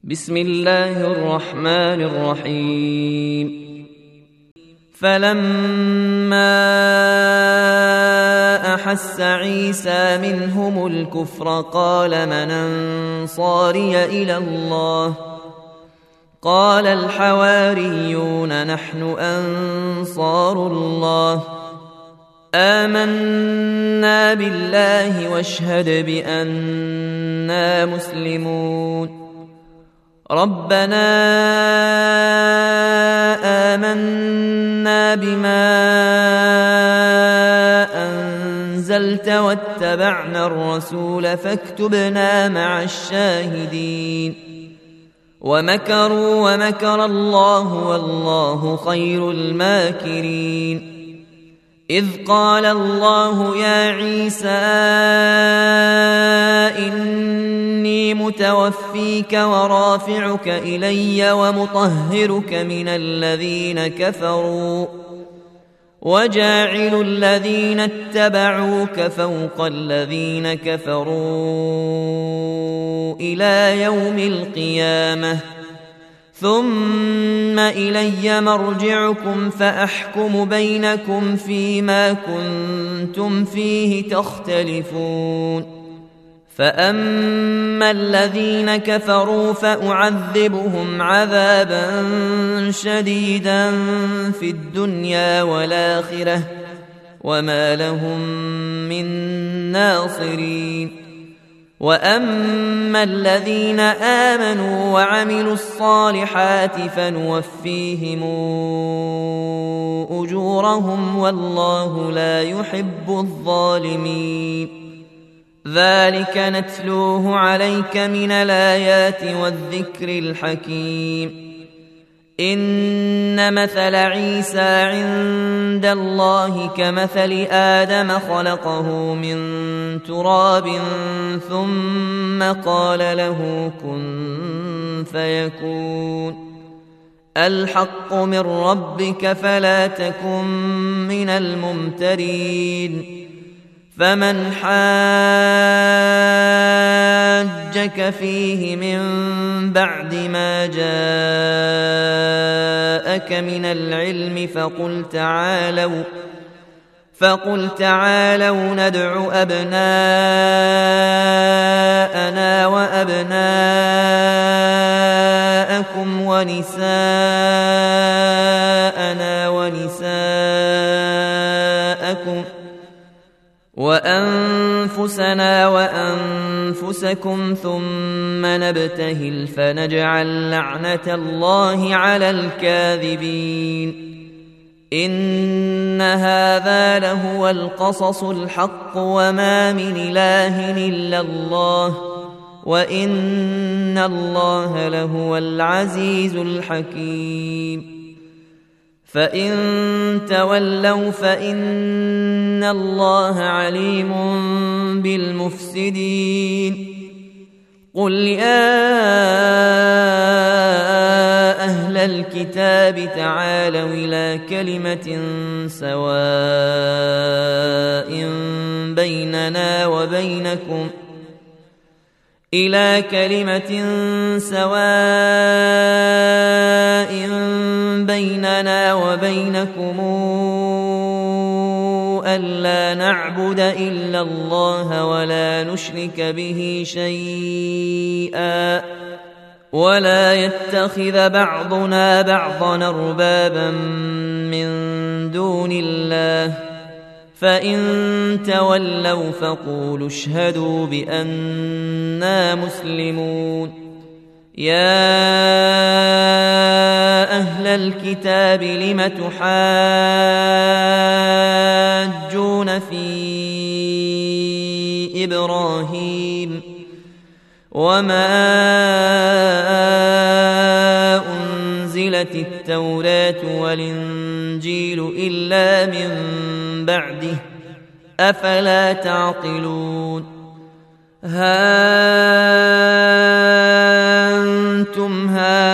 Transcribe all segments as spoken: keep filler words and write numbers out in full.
بسم الله الرحمن الرحيم. فلما أحس عيسى منهم الكفر قال من أنصاري إلى الله قال الحواريون نحن أنصار الله آمنا بالله واشهد بأننا مسلمون. ربنا آمنا بما أنزلت واتبعنا الرسول فاكتبنا مع الشاهدين. ومكروا ومكر الله والله خير الماكرين. إذ قال الله يا عيسى إني متوفيك ورافعك إلي ومطهرك من الذين كفروا وجاعل الذين اتبعوك فوق الذين كفروا إلى يوم القيامة ثم إلي مرجعكم فأحكم بينكم فيما كنتم فيه تختلفون. فأما الذين كفروا فأعذبهم عذابا شديدا في الدنيا والآخرة وما لهم من ناصرين. وأما الذين آمنوا وعملوا الصالحات فنوفيهم أجورهم والله لا يحب الظالمين. ذلك نتلوه عليك من الآيات والذكر الحكيم. إن مثل عيسى عند الله كمثل آدم خلقه من تراب ثم قال له كن فيكون. الحق من ربك فلا تكن من الممترين. فمن حاجك فيه من بعد ما جاءك من العلم فقل تعالوا فقل تعالوا ندع أبناءنا وأبناءكم ونساءنا ونساءكم وأنفسنا وأنفسكم ثم نبتهل فنجعل لعنة الله على الكاذبين. إن هذا لهو القصص الحق وما من إله إلا الله وإن الله لهو العزيز الحكيم. فإن تولوا فإن الله عليم بالمفسدين. قل يا أهل الكتاب تعالوا إلى كلمة سواء بيننا وبينكم إلى كلمة سواء بيننا وبينكم ألا نعبد إلا الله ولا نشرك به شيئا ولا يتخذ بعضنا بعضا أربابا من دون الله. فإن تولوا فقولوا اشهدوا بأننا مسلمون. يا أهل الكتاب لم تحاجون في إبراهيم وما أنزلت التوراة والإنجيل إلا من بعده أفلا تعقلون. ها أنتم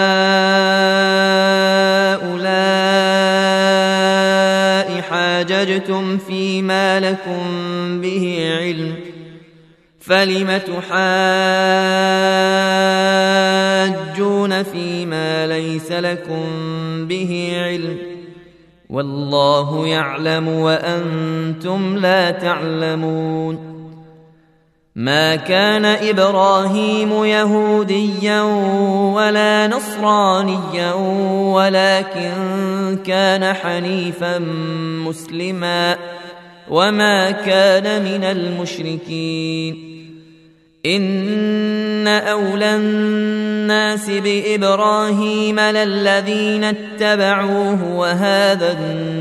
هؤلاء حاججتم فيما لكم به علم فلم تحاجون تجادلون فيما ليس لكم به علم والله يعلم وأنتم لا تعلمون. ما كان إبراهيم يهوديا ولا نصرانيا ولكن كان حنيفا مسلما وما كان من المشركين. إن أولى الناس بإبراهيم للذين اتبعوه وهذا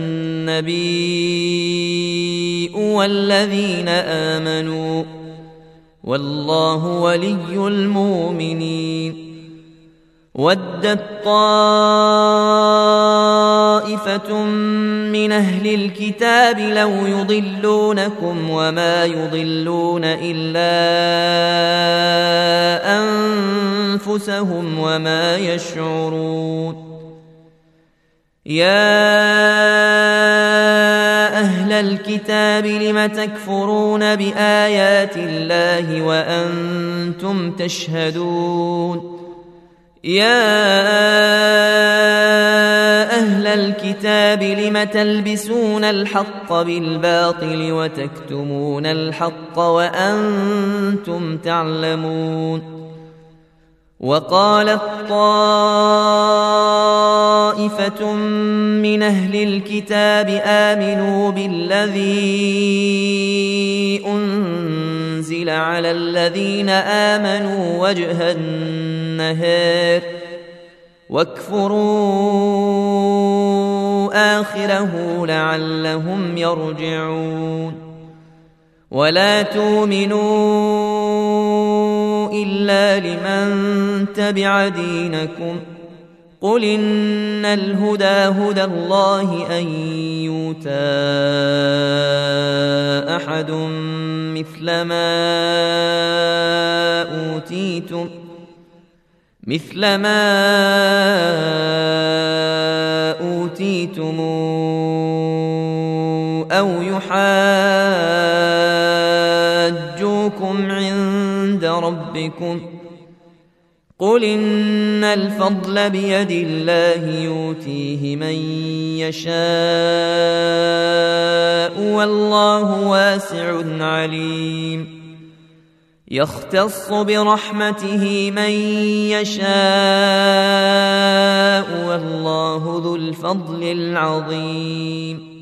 النبي والذين آمنوا والله ولي المؤمنين. ودت طائفة من أهل الكتاب لو يضلونكم وما يضلون إلا أنفسهم وما يشعرون. يا أهل الكتاب لم تكفرون بآيات الله وأنتم تشهدون. يا أهل الكتاب لم تلبسون الحق بالباطل وتكتمون الحق وأنتم تعلمون. وقالت طائفة من أهل الكتاب آمنوا بالذي أنزل على الذين آمنوا وجه النهار واكفروا آخره لعلهم يرجعون. ولا تؤمنوا إلا لمن تبع دينكم قل إن الهدى هدى الله أن يؤتى أحد مثل ما أوتيتم مثل ما أوتيتم أو يحاجوكم عند ربكم قل إن الفضل بيد الله يؤتيه من يشاء والله واسع عليم. يختص برحمته من يشاء والله ذو الفضل العظيم.